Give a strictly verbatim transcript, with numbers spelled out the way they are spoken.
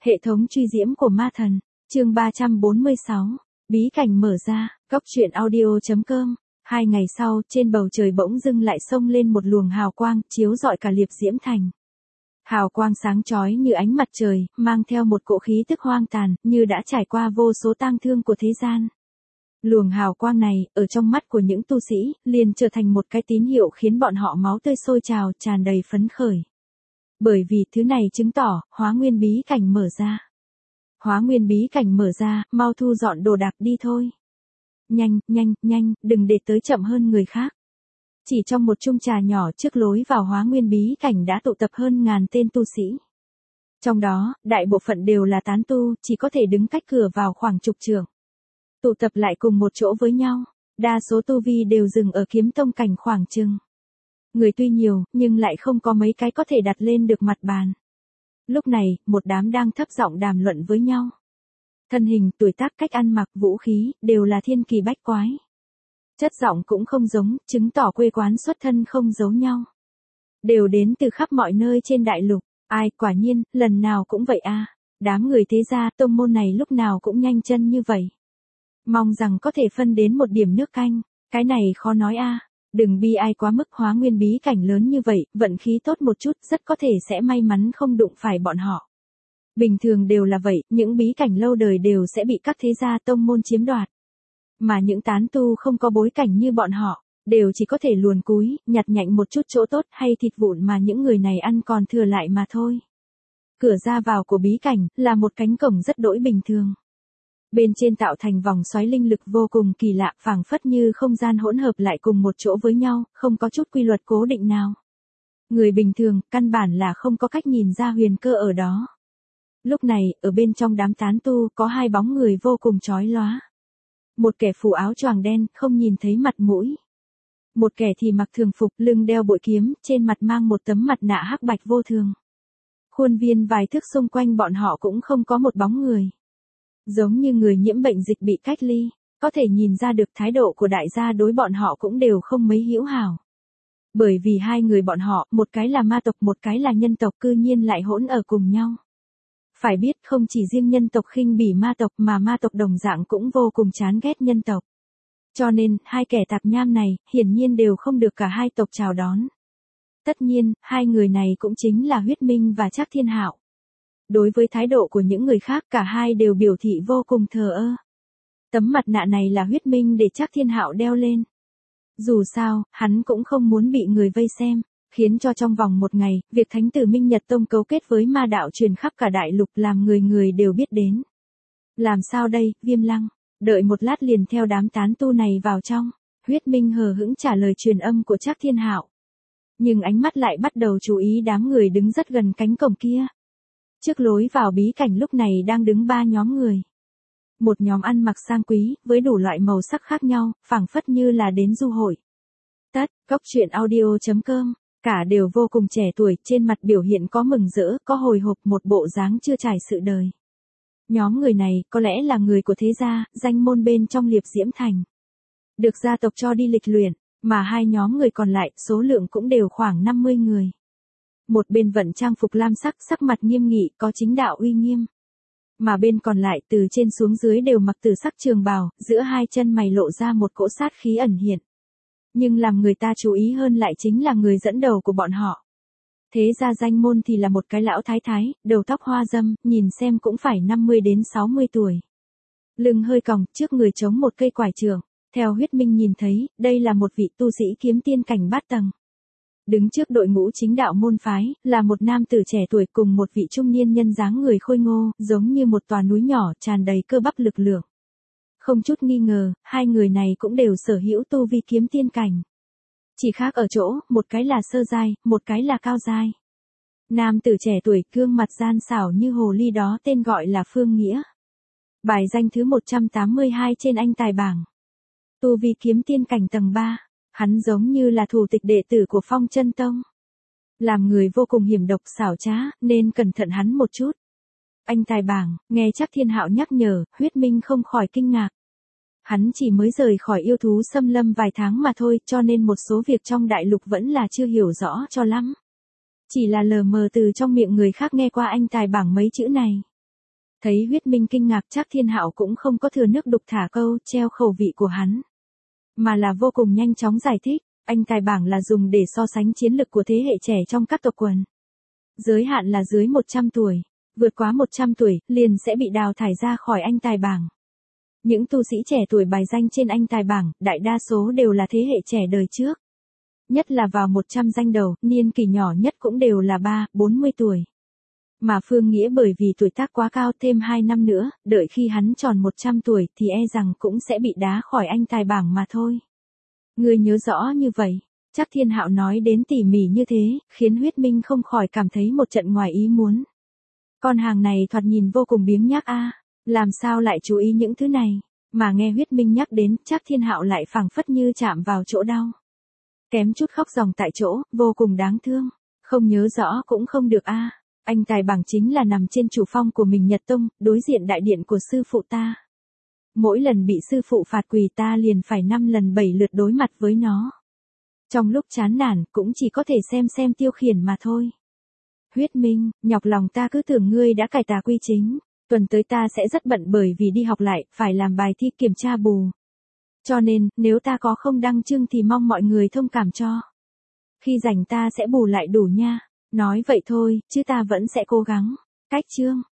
Hệ thống truy diễm của ma thần, chương ba trăm bốn mươi sáu, bí cảnh mở ra, góc truyện audio chấm com. Hai ngày sau, trên bầu trời bỗng dưng lại xông lên một luồng hào quang, chiếu rọi cả Liệp Diễm Thành. Hào quang sáng chói như ánh mặt trời, mang theo một cỗ khí tức hoang tàn, như đã trải qua vô số tang thương của thế gian. Luồng hào quang này, ở trong mắt của những tu sĩ, liền trở thành một cái tín hiệu khiến bọn họ máu tươi sôi trào, tràn đầy phấn khởi. Bởi vì thứ này chứng tỏ, hóa nguyên bí cảnh mở ra. Hóa nguyên bí cảnh mở ra, mau thu dọn đồ đạc đi thôi. Nhanh, nhanh, nhanh, đừng để tới chậm hơn người khác. Chỉ trong một chung trà nhỏ trước lối vào hóa nguyên bí cảnh đã tụ tập hơn ngàn tên tu sĩ. Trong đó, đại bộ phận đều là tán tu, chỉ có thể đứng cách cửa vào khoảng chục trượng. Tụ tập lại cùng một chỗ với nhau, đa số tu vi đều dừng ở kiếm tông cảnh khoảng chừng. Người tuy nhiều, nhưng lại không có mấy cái có thể đặt lên được mặt bàn. Lúc này, một đám đang thấp giọng đàm luận với nhau. Thân hình, tuổi tác, cách ăn mặc, vũ khí, đều là thiên kỳ bách quái. Chất giọng cũng không giống, chứng tỏ quê quán xuất thân không giấu nhau. Đều đến từ khắp mọi nơi trên đại lục. Ai, quả nhiên, lần nào cũng vậy a. Đám người thế gia, tông môn này lúc nào cũng nhanh chân như vậy. Mong rằng có thể phân đến một điểm nước canh, cái này khó nói a. Đừng bi ai quá mức, hóa nguyên bí cảnh lớn như vậy, vận khí tốt một chút, rất có thể sẽ may mắn không đụng phải bọn họ. Bình thường đều là vậy, những bí cảnh lâu đời đều sẽ bị các thế gia tông môn chiếm đoạt. Mà những tán tu không có bối cảnh như bọn họ, đều chỉ có thể luồn cúi, nhặt nhạnh một chút chỗ tốt hay thịt vụn mà những người này ăn còn thừa lại mà thôi. Cửa ra vào của bí cảnh, là một cánh cổng rất đỗi bình thường. Bên trên tạo thành vòng xoáy linh lực vô cùng kỳ lạ, phảng phất như không gian hỗn hợp lại cùng một chỗ với nhau, không có chút quy luật cố định nào. Người bình thường, căn bản là không có cách nhìn ra huyền cơ ở đó. Lúc này, ở bên trong đám tán tu, có hai bóng người vô cùng chói lóa. Một kẻ phủ áo choàng đen, không nhìn thấy mặt mũi. Một kẻ thì mặc thường phục, lưng đeo bội kiếm, trên mặt mang một tấm mặt nạ hắc bạch vô thường. Khuôn viên vài thước xung quanh bọn họ cũng không có một bóng người. Giống như người nhiễm bệnh dịch bị cách ly, có thể nhìn ra được thái độ của đại gia đối bọn họ cũng đều không mấy hữu hảo. Bởi vì hai người bọn họ, một cái là ma tộc, một cái là nhân tộc, cư nhiên lại hỗn ở cùng nhau. Phải biết không chỉ riêng nhân tộc khinh bỉ ma tộc mà ma tộc đồng dạng cũng vô cùng chán ghét nhân tộc. Cho nên, hai kẻ tạp nham này, hiển nhiên đều không được cả hai tộc chào đón. Tất nhiên, hai người này cũng chính là Huyết Minh và Trác Thiên Hạo. Đối với thái độ của những người khác, cả hai đều biểu thị vô cùng thờ ơ. Tấm mặt nạ này là Huyết Minh để Trác Thiên Hạo đeo lên. Dù sao, hắn cũng không muốn bị người vây xem, khiến cho trong vòng một ngày, việc Thánh tử Minh Nhật Tông cấu kết với ma đạo truyền khắp cả đại lục làm người người đều biết đến. Làm sao đây, Viêm Lăng? Đợi một lát liền theo đám tán tu này vào trong. Huyết Minh hờ hững trả lời truyền âm của Trác Thiên Hạo. Nhưng ánh mắt lại bắt đầu chú ý đám người đứng rất gần cánh cổng kia. Trước lối vào bí cảnh lúc này đang đứng ba nhóm người. Một nhóm ăn mặc sang quý, với đủ loại màu sắc khác nhau, phảng phất như là đến du hội. Tất, góc truyện audio chấm com, cả đều vô cùng trẻ tuổi, trên mặt biểu hiện có mừng rỡ, có hồi hộp, một bộ dáng chưa trải sự đời. Nhóm người này, có lẽ là người của thế gia, danh môn bên trong Liệp Diễm Thành. Được gia tộc cho đi lịch luyện, mà hai nhóm người còn lại, số lượng cũng đều khoảng năm mươi người. Một bên vận trang phục lam sắc, sắc mặt nghiêm nghị, có chính đạo uy nghiêm. Mà bên còn lại, từ trên xuống dưới đều mặc tử sắc trường bào, giữa hai chân mày lộ ra một cỗ sát khí ẩn hiện. Nhưng làm người ta chú ý hơn lại chính là người dẫn đầu của bọn họ. Thế ra danh môn thì là một cái lão thái thái, đầu tóc hoa râm, nhìn xem cũng phải năm mươi đến sáu mươi tuổi. Lưng hơi còng, trước người chống một cây quải trường. Theo Huyết Minh nhìn thấy, đây là một vị tu sĩ kiếm tiên cảnh bát tầng. Đứng trước đội ngũ chính đạo môn phái, là một nam tử trẻ tuổi cùng một vị trung niên nhân dáng người khôi ngô, giống như một tòa núi nhỏ tràn đầy cơ bắp lực lượng. Không chút nghi ngờ, hai người này cũng đều sở hữu tu vi kiếm tiên cảnh. Chỉ khác ở chỗ, một cái là sơ giai, một cái là cao giai. Nam tử trẻ tuổi, gương mặt gian xảo như hồ ly đó tên gọi là Phương Nghĩa. Bài danh thứ một trăm tám mươi hai trên anh tài bảng. Tu vi kiếm tiên cảnh tầng ba. Hắn giống như là thủ tịch đệ tử của Phong Chân Tông. Làm người vô cùng hiểm độc xảo trá, nên cẩn thận hắn một chút. Anh tài bảng, nghe Trác Thiên Hạo nhắc nhở, Huyết Minh không khỏi kinh ngạc. Hắn chỉ mới rời khỏi yêu thú xâm lâm vài tháng mà thôi, cho nên một số việc trong đại lục vẫn là chưa hiểu rõ cho lắm. Chỉ là lờ mờ từ trong miệng người khác nghe qua anh tài bảng mấy chữ này. Thấy Huyết Minh kinh ngạc, Trác Thiên Hạo cũng không có thừa nước đục thả câu treo khẩu vị của hắn, mà là vô cùng nhanh chóng giải thích, anh tài bảng là dùng để so sánh chiến lực của thế hệ trẻ trong các tộc quần. Giới hạn là dưới một trăm tuổi, vượt quá một trăm tuổi, liền sẽ bị đào thải ra khỏi anh tài bảng. Những tu sĩ trẻ tuổi bài danh trên anh tài bảng, đại đa số đều là thế hệ trẻ đời trước. Nhất là vào một trăm danh đầu, niên kỷ nhỏ nhất cũng đều là ba, bốn mươi tuổi. Mà Phương Nghĩa bởi vì tuổi tác quá cao thêm hai năm nữa, đợi khi hắn tròn một trăm tuổi thì e rằng cũng sẽ bị đá khỏi anh tài bảng mà thôi. Ngươi nhớ rõ như vậy. Trác Thiên Hạo nói đến tỉ mỉ như thế, khiến Huyết Minh không khỏi cảm thấy một trận ngoài ý muốn. Con hàng này thoạt nhìn vô cùng biếng nhác a, làm sao lại chú ý những thứ này, mà nghe Huyết Minh nhắc đến, Trác Thiên Hạo lại phảng phất như chạm vào chỗ đau. Kém chút khóc ròng tại chỗ, vô cùng đáng thương, không nhớ rõ cũng không được a. Anh tài bảng chính là nằm trên chủ phong của mình Nhật Tông, đối diện đại điện của sư phụ ta. Mỗi lần bị sư phụ phạt quỳ ta liền phải năm lần bảy lượt đối mặt với nó. Trong lúc chán nản cũng chỉ có thể xem xem tiêu khiển mà thôi. Huyết Minh, nhọc lòng ta cứ tưởng ngươi đã cải tà quy chính, tuần tới ta sẽ rất bận bởi vì đi học lại, phải làm bài thi kiểm tra bù. Cho nên, nếu ta có không đăng chương thì mong mọi người thông cảm cho. Khi rảnh ta sẽ bù lại đủ nha. Nói vậy thôi, chứ ta vẫn sẽ cố gắng. Cách chương.